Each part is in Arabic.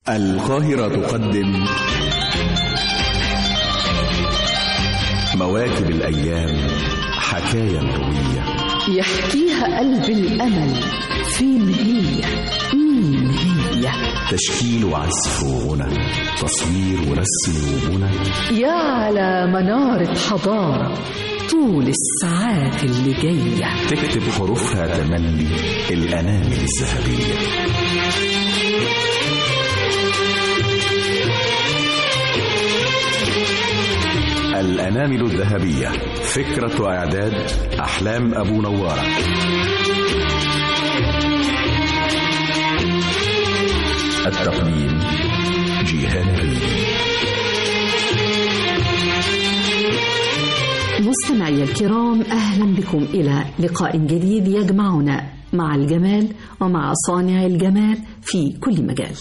القاهرة تقدم مواكب الأيام، حكاية روية يحكيها قلب الأمل. فين هي؟ مين هي؟ تشكيل وعزف وغنى، تصوير ورسم وبنى، يا على منارة حضارة طول الساعات اللي جاية تكتب حروفها تملي الأنامل الذهبية. الأنامل الذهبية، فكرة وإعداد أحلام أبو نوارة. التقديم جيهان الريدي. مستمعي الكرام، أهلا بكم إلى لقاء جديد يجمعنا مع الجمال ومع صانع الجمال في كل مجال.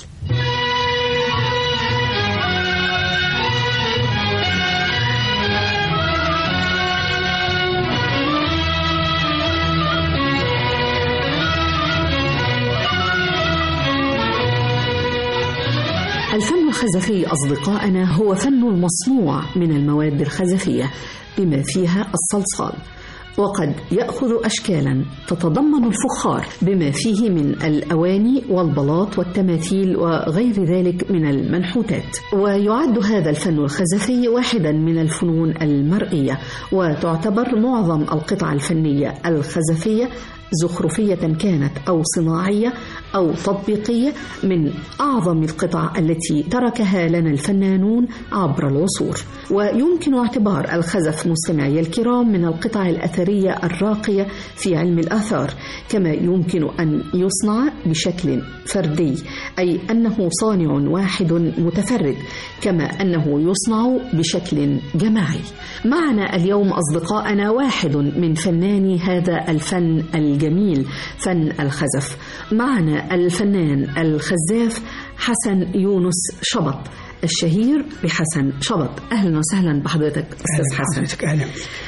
الفن الخزفي أصدقائنا هو فن المصنوع من المواد الخزفية بما فيها الصلصال، وقد يأخذ أشكالا تتضمن الفخار بما فيه من الأواني والبلاط والتماثيل وغير ذلك من المنحوتات. ويعد هذا الفن الخزفي واحدا من الفنون المرئية، وتعتبر معظم القطع الفنية الخزفية زخرفية كانت أو صناعية أو تطبيقية من أعظم القطع التي تركها لنا الفنانون عبر العصور. ويمكن اعتبار الخزف مستمعي الكرام من القطع الأثرية الراقية في علم الآثار، كما يمكن أن يصنع بشكل فردي، أي أنه صانع واحد متفرد، كما أنه يصنع بشكل جماعي. معنا اليوم أصدقائنا واحد من فناني هذا الفن الجميل، فن الخزف. معنا الفنان الخزاف حسن يونس شبط، الشهير بحسن شبط. أهلا وسهلا بحضرتك أستاذ حسن. أهلا.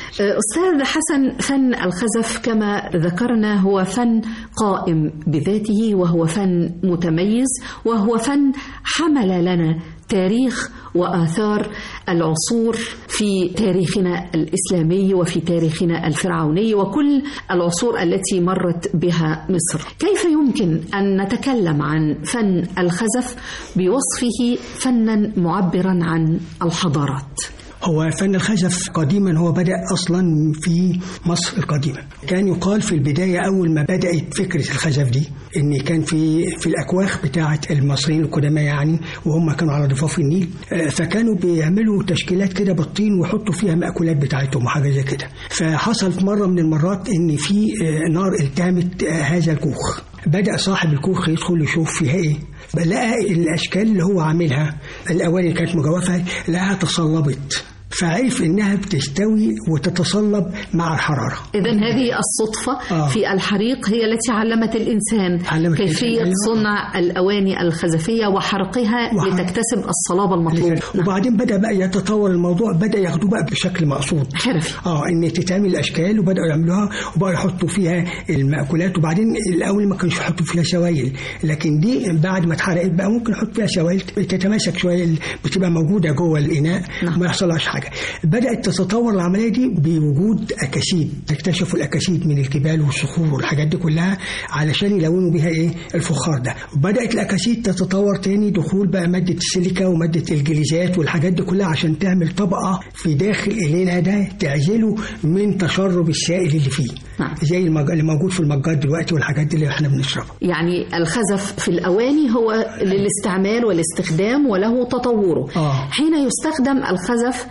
أستاذ حسن، فن الخزف كما ذكرنا هو فن قائم بذاته، وهو فن متميز، وهو فن حمل لنا تاريخ وآثار العصور في تاريخنا الإسلامي وفي تاريخنا الفرعوني وكل العصور التي مرت بها مصر. كيف يمكن أن نتكلم عن فن الخزف بوصفه فنا معبرا عن الحضارات؟ هو فن الخزف قديما هو بدأ أصلا في مصر القديمة. كان يقال في البداية أول ما بدأت فكرة الخزف دي إن كان في الأكواخ بتاعة المصريين القدماء يعني، وهم كانوا على ضفاف النيل، فكانوا بيعملوا تشكيلات كده بالطين ويحطوا فيها مأكولات بتاعتهم وحاجة زي كده. فحصلت مرة من المرات إن في نار التهمت هذا الكوخ. بدأ صاحب الكوخ يدخل يشوف فيها إيه، لقى الأشكال اللي هو عاملها، الأواني اللي كانت مجوفة لقاها تصلبت، فعرف إنها بتستوي وتتصلب مع الحرارة. إذن هذه الصدفة في الحريق هي التي علمت الإنسان كيفية صنع الأواني الخزفية وحرقها لتكتسب الصلابة المطلوبة. وبعدين بدأ بقى يتطور الموضوع، بدأ ياخدوه بقى بشكل مقصود حرفي، إن تتعمل الأشكال، وبدأوا يعملوها وبقوا يحطوا فيها المأكولات. وبعدين الأول ما كانش يحطوا فيها سوائل، لكن دي بعد ما اتحرقت بقى ممكن يحط فيها سوائل تتماسك شوية، بتبقى موجودة جوه الإناء وما يحصلهاش حاجة. بدأت تتطور العملية دي بوجود أكاسيد، اكتشفوا الأكاسيد من الجبال والصخور والحاجات دي كلها علشان يلونوا بها إيه الفخار ده. بدأت الأكاسيد تتطور تاني، دخول بقى مادة السيليكا ومادة الجليزات والحاجات دي كلها عشان تعمل طبقة في داخل الإناء ده تعزله من تشرب السائل اللي فيه، زي اللي موجود في المجات دلوقتي والحاجات دي اللي احنا بنشربها. يعني الخزف في الأواني هو للاستعمال والاستخدام وله تطوره. حين يستخدم الخزف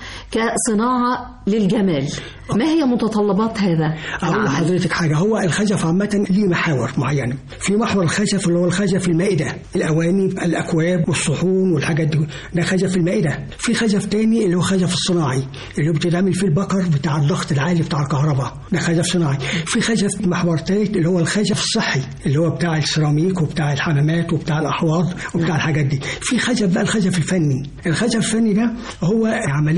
كصناعة للجمال، ما هي متطلبات هذا؟ أقول لحضرتك حاجة، هو الخزف عامة ليه محاور معينة. في محور الخزف اللي هو الخزف المائدة، الأواني الأكواب والصحون والحاجات دي، ده خزف المائدة. في خزف تاني اللي هو خزف الصناعي اللي بتتعمل فيه البكر بتاع الضغط العالي بتاع الكهرباء، ده خزف صناعي. في خزف محور ثالث اللي هو الخزف الصحي اللي هو بتاع السيراميك وبتاع الحمامات وبتاع الأحواض وبتاع الحاجات دي. في خزف بقى الخزف الفني. الخزف الفني ده هو عملية ابتكارية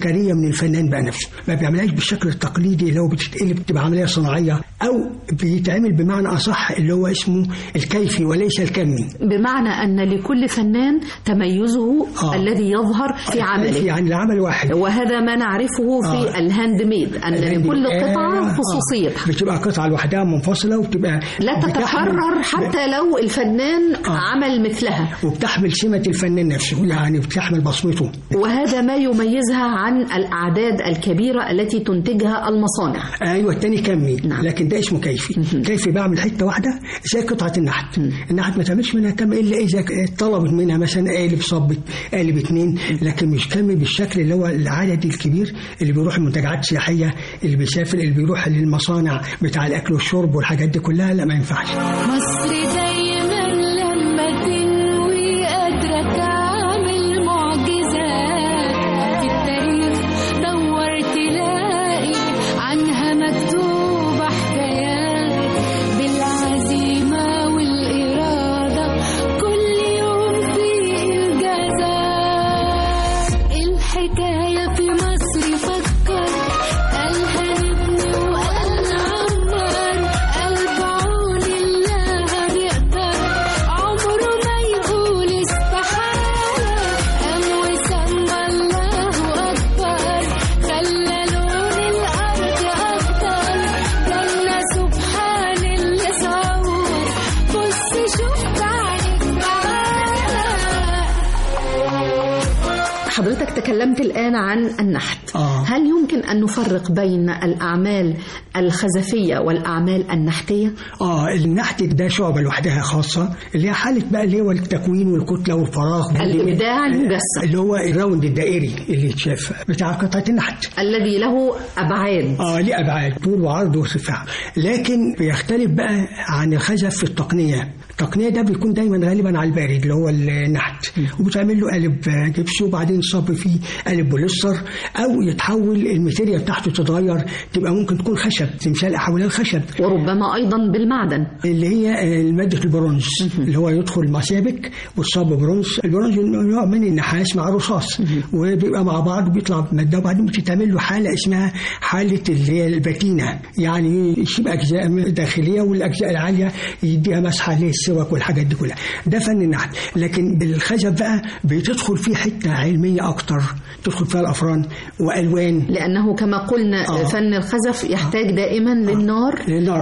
مهارية من الفنان بقى نفسه، ما بيعملهاش بالشكل التقليدي اللي هو بتتقلب تبقى عملية صناعية، أو بيتعمل بمعنى أصح اللي هو اسمه الكيفي وليس الكمي. بمعنى أن لكل فنان تميزه الذي يظهر في عمله، يعني العمل واحد، وهذا ما نعرفه في الهاند ميد، أن لكل قطعة خصوصيتها، بتبقى قطعة لوحدها منفصلة وبتبقى لا تتكرر حتى لو الفنان عمل مثلها، وبتحمل سمة الفنان نفسه، يعني بتحمل بصمته. وهذا ما يميزها عن الأعداد الكبيرة التي تنتجها المصانع. أيوة، التاني كمي. نعم. لكن ده اسمه كيفي. كيفي بعمل حتة واحدة زي قطعة النحت. النحت ما تعملش منها كم إلا إذا طلبت منها مثلا قالب صب قالب 2، لكن مش كمي بالشكل اللي هو العدد الكبير اللي بيروح المنتجعات السياحية، اللي بيسافر، اللي بيروح للمصانع بتاع الأكل والشرب والحاجات دي كلها. لا، ما ينفعش. مصر دايما لما تنوي قادرة تعمل معجزات في التاريخ، دور تلاقي عنها مكتوبة حكايات بالعزيمة والإرادة، كل يوم في إنجازات. الحكاية في مصر فكر، قالها نبني وقال نعمر، قلب عون الله هنقدر، عمره ما يقول استحالة، قام وسمى الله أكبر، خلى لون الأرض أخضر، جنة سبحان اللي صور، بص شوف بعينك تعالى. حضرتك تكلمت الآن عن النحت. هل يمكن أن نفرق بين الأعمال الخزفية والأعمال النحتية؟ النحت ده شعبة لوحدها خاصة، اللي هي حالة بقى اللي هو التكوين والكتلة والفراغ، الإبداع المجسم، اللي هو الراوند الدائري اللي يتشاف بتاع قطعة النحت، الذي له أبعاد. ليه أبعاد، طول وعرض وارتفاع. لكن بيختلف بقى عن الخزف في التقنية. التقنية ده بيكون دايما غالبا على البارد اللي هو النحت، وبتعمل له قالب جبس وبعدين يصب فيه قالب بوليستر، أو يتحول الماتيريال بتاعته تتغير، تبقى ممكن تكون خشب، تمثال أحولها لخشب، وربما أيضا بالمعدن اللي هي مادة البرونز، اللي هو يدخل مسابك والصب برونز. البرونز نوع من النحاس مع رصاص، وبيبقى مع بعض بيطلع مادة، وبعدين بتتعمل له حالة اسمها حالة اللي هي الباتينة، يعني يشيب أجزاء داخلية والأجزاء العالية يديها مسحة للسواك والحاجات دي كلها. ده فن النحت. لكن الخزف بقى بتدخل فيه حتة علمية أكتر، تدخل فيها الأفران وألوان، لأنه كما قلنا فن الخزف يحتاج دائما للنار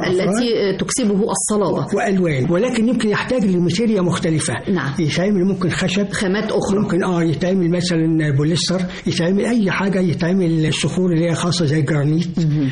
التي تكسبه الصلابة وألوان، ولكن يمكن يحتاج لماتيريا مختلفة. نعم. يتعمل ممكن خشب، خامات أخرى، ممكن يتعمل مثلا بوليستر، يتعمل أي حاجة، يتعمل صخور اللي هي خاصة زي الجرانيت،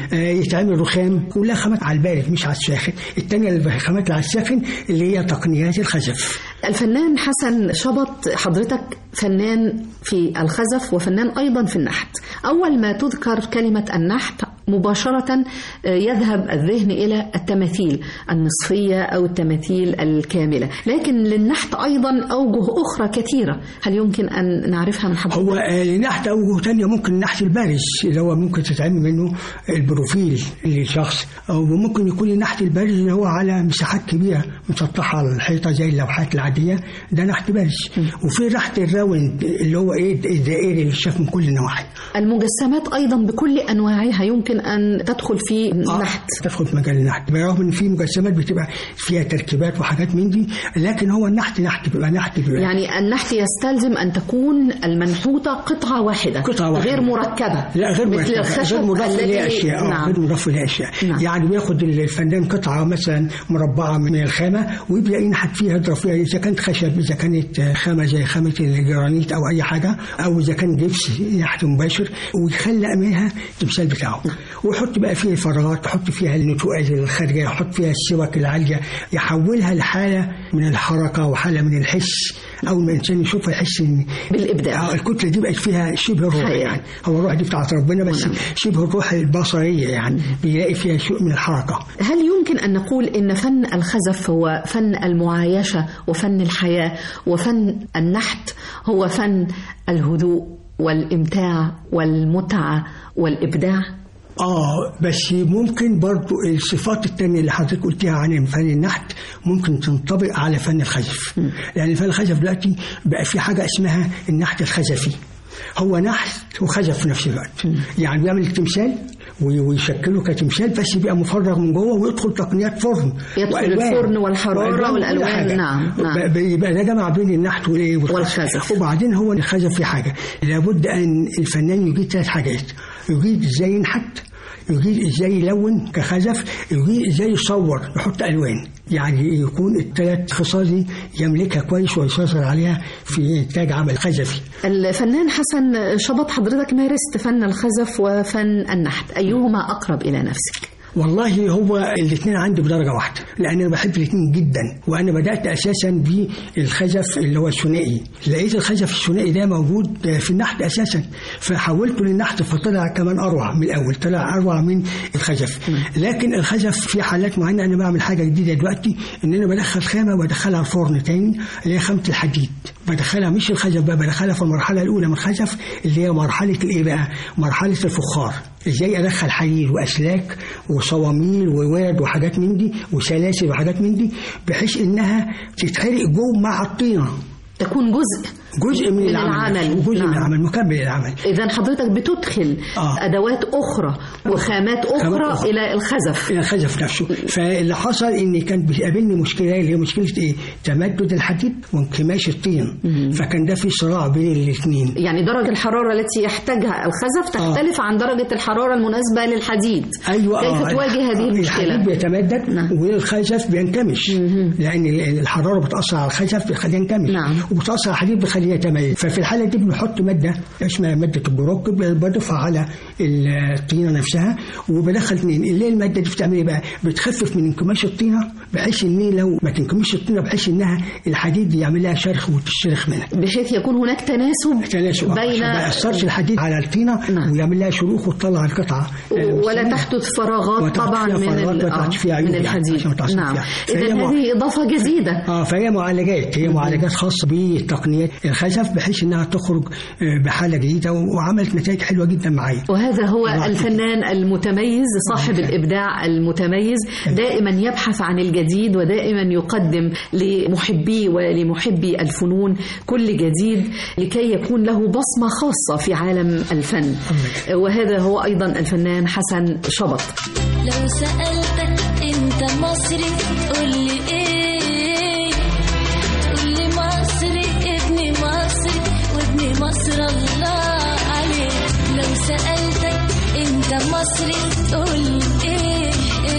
يتعمل رخام، كلها خامات على البارد مش على الساخن. التانية الخامات على الساخن اللي هي تقنيات الخزف. الفنان حسن شبط، حضرتك فنان في الخزف وفنان أيضا في النحت. أول ما تذكر كلمة النحت مباشرة يذهب الذهن إلى التماثيل النصفية أو التماثيل الكاملة، لكن للنحت أيضا أوجه أخرى كثيرة، هل يمكن أن نعرفها من حضرتك؟ هو النحت أوجه تانية، ممكن النحت البارز اللي هو ممكن تتعمل منه البروفيل للشخص، أو ممكن يكون النحت البارز اللي هو على مساحات كبيرة مسطحة على الحيطة زي اللوحات العادية، ده نحت بارز. وفي نحت الراوند اللي هو الدائري اللي شاف من كل النواحي. المجسمات أيضا بكل أنواعها يمكن أن تدخل في النحت، تدخل في مجال النحت، برغم ان في مجسمات بتبقى فيها تركيبات وحاجات من دي، لكن هو النحت بيبقى نحت بيبقى. يعني النحت يستلزم أن تكون المنحوتة قطعة واحدة غير مركبة. لا، غير مثل الخشب، غير مضاف إليه أشياء. نعم. غير مضاف إليه أشياء. نعم. يعني بياخد الفنان قطعة مثلا مربعة من الخامة ويبدأ ينحت فيها، يضرب فيها، إذا كانت خشب، إذا كانت خامة زي خامة الجرانيت أو أي حاجة، أو إذا كان جبس نحت مباشر، ويخلق منها التمثال بتاعه. نعم. ويحط بقى فيها فراغات، يحط فيها النتوءات الخارجية، يحط فيها السواك العالية، يحولها لحالة من الحركة وحالة من الحس. أول ما الإنسان يشوفها يحس إن بالإبداع. الكتلة دي بقت فيها شبه الروح، يعني هو الروح دي بتاعت ربنا، بس شبه الروح البصرية، يعني بيلاقي فيها شيء من الحركة. هل يمكن أن نقول إن فن الخزف هو فن المعايشة وفن الحياة، وفن النحت هو فن الهدوء والإمتاع والمتعة والإبداع؟ بس ممكن برضو الصفات التانية اللي حضرتك قلتها عن فن النحت ممكن تنطبق على فن الخزف. يعني فن الخزف دلوقتي بقى في حاجة اسمها النحت الخزفي. هو نحت وخزف في نفس الوقت. يعني بيعمل التمثال ويشكله كتمثال، بس بيبقى مفرغ من جوه ويدخل تقنيات فرن، يدخل الفرن والحرارة والألوان. نعم. يبقى ده جمع بين النحت والخزف. وبعدين هو الخزف في حاجة لابد أن الفنان يجيد 3 حاجات: يجيد ازاي ينحت، يجيد ازاي يلون كخزف، يجيد ازاي يصور يحط ألوان. يعني يكون ال3 خصال دي يملكها كويس ويسيطر عليها في إنتاج عمل خزفي. الفنان حسن شبط، حضرتك مارست فن الخزف وفن النحت، أيهما أقرب إلى نفسك؟ والله هو الاثنين عندي بدرجة واحدة، لأن أنا بحب الاثنين جدا. وأنا بدأت أساسا بالخزف اللي هو الثنائي، لقيت الخزف الثنائي ده موجود في النحت أساسا، فحولته للنحت فطلع كمان أروع من الأول، طلع أروع من الخزف. لكن الخزف في حالات معينة أنا بعمل حاجة جديدة دلوقتي، إن أنا بدخل خامة وبدخلها الفرن تاني اللي هي خامة الحديد، بدخلها مش الخزف بقى، بدخلها في المرحلة الأولى من الخزف اللي هي مرحلة الإيه بقى؟ مرحلة الفخار. ازاي ادخل حديد واسلاك وصواميل وورد وحاجات من دي وسلاسل وحاجات من دي، بحيث انها تتحرق جوه مع الطينه، تكون جزء من العمل، جزء من العمل، مكمل العمل. إذا حضرتك بتدخل أدوات أخرى وخامات أخرى إلى الخزف نفسه. فاللي حصل إن كان بيقابلني مشكلة اللي هي مشكلة إيه؟ تمدد الحديد وانكماش الطين. فكان ده في صراع بين الاثنين. يعني درجة الحرارة التي يحتاجها الخزف تختلف عن درجة الحرارة المناسبة للحديد. أيوة. كيف تواجه هذه المشكلة؟ الحديد بيتمدد والخزف بينكمش، لأن الحرارة بتأثر على الخزف بيخليه ينكمش، وبتأثر على الحديد بيخليه يتميز. ففي الحالة دي بنحط مادة اسمها مادة البروك، بضيفها على الطينة نفسها وبدخل اثنين. اللي هي المادة دي بتعمل ايه بقى؟ بتخفف من انكماش الطينة، بحيث ان لو ما تنكمش الطينة بحيث انها الحديد يعمل لها شرخ وتشرخ منها، بحيث يكون هناك تناسب بين ما يأثرش الحديد على الطينة ويعمل لها شروخ وتطلع القطعة ولا تحدث فراغات طبعا من الحديد. نعم. إذا هذه إضافة جديدة. فهي معالجات خاصة بتقنيات الخزف بحيث انها تخرج بحالة جديدة، وعملت نتائج حلوة جدا معايا. وهذا هو الفنان المتميز صاحب الإبداع المتميز، دائما يبحث عن الجديد ودائما يقدم لمحبيه ولمحبي الفنون كل جديد لكي يكون له بصمة خاصة في عالم الفن. وهذا هو أيضا الفنان حسن شبط. لو سألتك أنت مصري تقول لي إيه؟ تقول لي مصري ابن مصري وابن مصر الله عليك. لو سألتك أنت مصري تقول لي إيه؟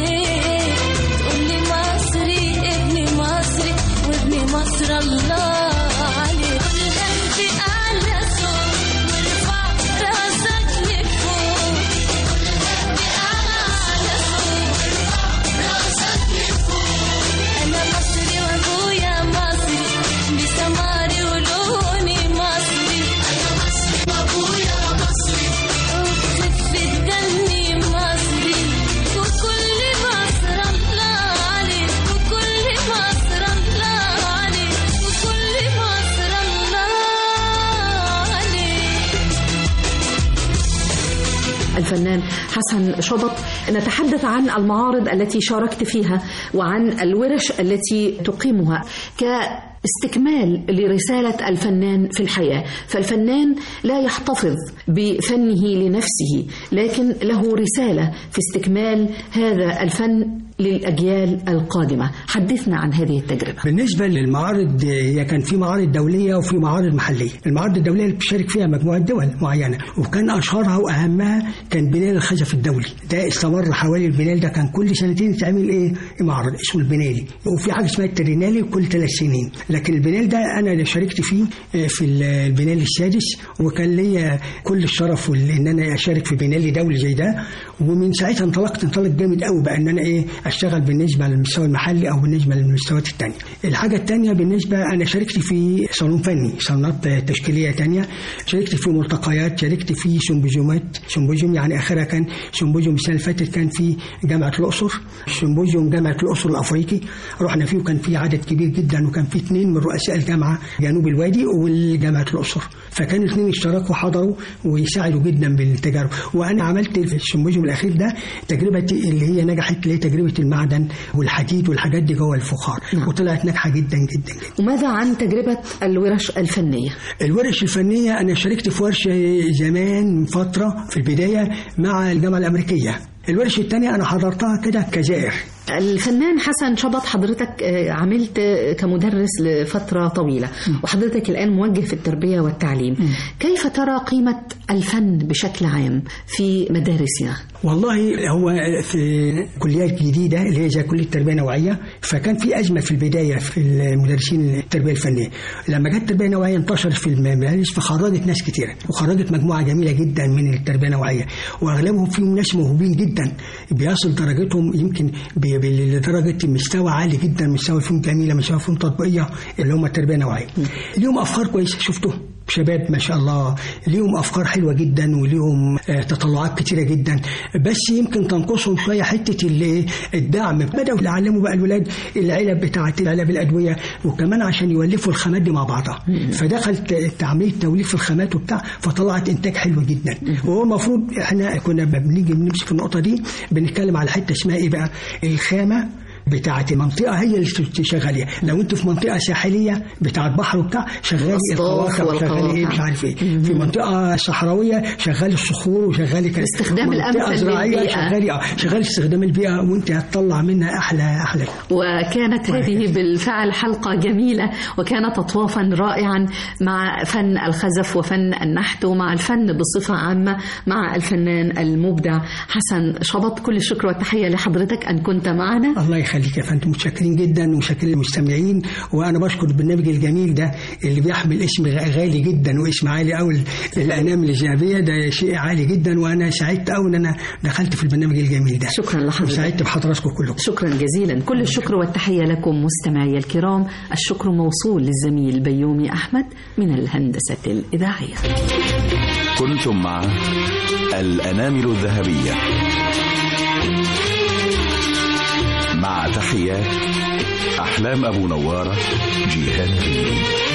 تقول لي مصري ابن مصري وابن مصر الله عليك. قولها أنت أعلى صوت وارفع راسك لفوق. قولها أنت أعلى صوت وارفع راسك لفوق. أنا مصري وأبويا مصري بسماري ولوني مصري. أنا مصري وأبويا مصري وبخفة دمي مصري. وكل مصر الله عليك، وكل مصر الله عليك، وكل مصر الله عليك. الفنان حسن شبط، نتحدث عن المعارض التي شاركت فيها وعن الورش التي تقيمها كاستكمال لرسالة الفنان في الحياة. فالفنان لا يحتفظ بفنه لنفسه، لكن له رسالة في استكمال هذا الفن للأجيال القادمة. حدثنا عن هذه التجربة. بالنسبة للمعارض، هي كان في معارض دولية وفي معارض محلية. المعارض الدولية اللي بتشارك فيها مجموعة دول معينة، وكان أشهرها وأهمها كان بنال الخزف الدولي. ده استمر حوالي، البنال ده كان كل سنتين تعمل معرض اسمه البنالي، وفي حاجة اسمها الترينالي كل 3 سنين. لكن البنال ده أنا اللي شاركت فيه في البنال السادس، وكان ليا كل الشرف إن أنا أشارك في بنالي دولي زي ده. ومن ساعتها انطلق جامد قوي بقى إن أنا أشتغل بالنسبة للمستوى المحلي أو بالنسبة للمستويات التانية. الحاجة التانية بالنسبة، أنا شاركت في صالون فني، صالونات تشكيلية تانية، شاركت في ملتقيات، شاركت في سمبوزيوم يعني آخرها كان سمبوزيوم السنة اللي فاتت كان في جامعة الأقصر، سمبوزيوم جامعة الأقصر الأفريقي رحنا فيه، وكان في عدد كبير جدا، وكان في 2 من رؤساء الجامعة جنوب الوادي والجامعة الأقصر، فكان 2 اشتركوا وحضروا ويساعدوا جدا بالتجارب. وأنا عملت في السمبوزيوم الأخير ده تجربتي اللي هي نجحت، اللي هي تجربة المعدن والحديد والحاجات دي جوه الفخار. وطلعت ناجحه جدا جدا جدا. وماذا عن تجربه الورش الفنيه؟ الورش الفنيه انا شاركت في ورشه زمان فتره في البدايه مع الجامعه الامريكيه. الورش الثانيه انا حضرتها كده كجائر. الفنان حسن شبط، حضرتك عملت كمدرس لفترة طويلة وحضرتك الآن موجه في التربية والتعليم. كيف ترى قيمة الفن بشكل عام في مدارسنا؟ والله هو في كليات جديدة اللي هي زي كلية التربية النوعية، فكان في أزمة في البداية في المدرسين التربية الفنية. لما جت التربية النوعية انتشرت في المدارس فخرجت ناس كتيرة وخرجت مجموعة جميلة جدا من التربية النوعية، وأغلبهم فيهم ناس موهوبين جدا بيصل درجتهم يمكن لدرجة مستوى عالي جدا، مستوى فنون جميلة، مستوى فنون تطبيقية اللي هم التربية النوعية. ليهم أفكار كويسة، شفتهم شباب ما شاء الله ليهم أفكار حلوة جدا وليهم تطلعات كتيرة جدا، بس يمكن تنقصهم شوية حتة الدعم. بدأوا يعلموا بقى الولاد العلب بتاعة العلب الأدوية، وكمان عشان يولفوا الخامات دي مع بعضها، فدخلت عملية توليف الخامات وبتاع، فطلعت إنتاج حلو جدا. وهو المفروض إحنا كنا بنيجي بنمسك النقطة دي بنتكلم على حتة اسمها إيه بقى، الخامة بتاعة منطقة هي اللي تشغليها. لو انت في منطقة ساحلية بتاعة بحر وبتاع شغالي القواقع، شغالي ايه مش عارف ايه. في منطقة صحراوية شغالي الصخور وشغالي استخدام الأمثل للبيئة، شغالي استخدام البيئة، وانت هتطلع منها أحلى. وكانت هذه بالفعل حلقة جميلة، وكان تطوافا رائعا مع فن الخزف وفن النحت ومع الفن بصفة عامة مع الفنان المبدع حسن شبط. كل الشكر والتحية لحضرتك أن كنت معنا. الله يخليك يا فندم، متشكرين جدا ومشكرين المستمعين. وانا بشكر البرنامج الجميل ده اللي بيحمل اسم غالي جدا واسم عالي قوي، الانامل الذهبيه، ده شيء عالي جدا، وانا سعدت قوي ان انا دخلت في البرنامج الجميل ده. شكرا لحضرتك، وسعدت بحضراتكم كلكم. شكرا جزيلا. كل الشكر والتحيه لكم مستمعي الكرام. الشكر موصول للزميل بيومي احمد من الهندسه الاذاعيه. كنتم مع الانامل الذهبيه مع تحيات أحلام أبو نوارة، جيهان.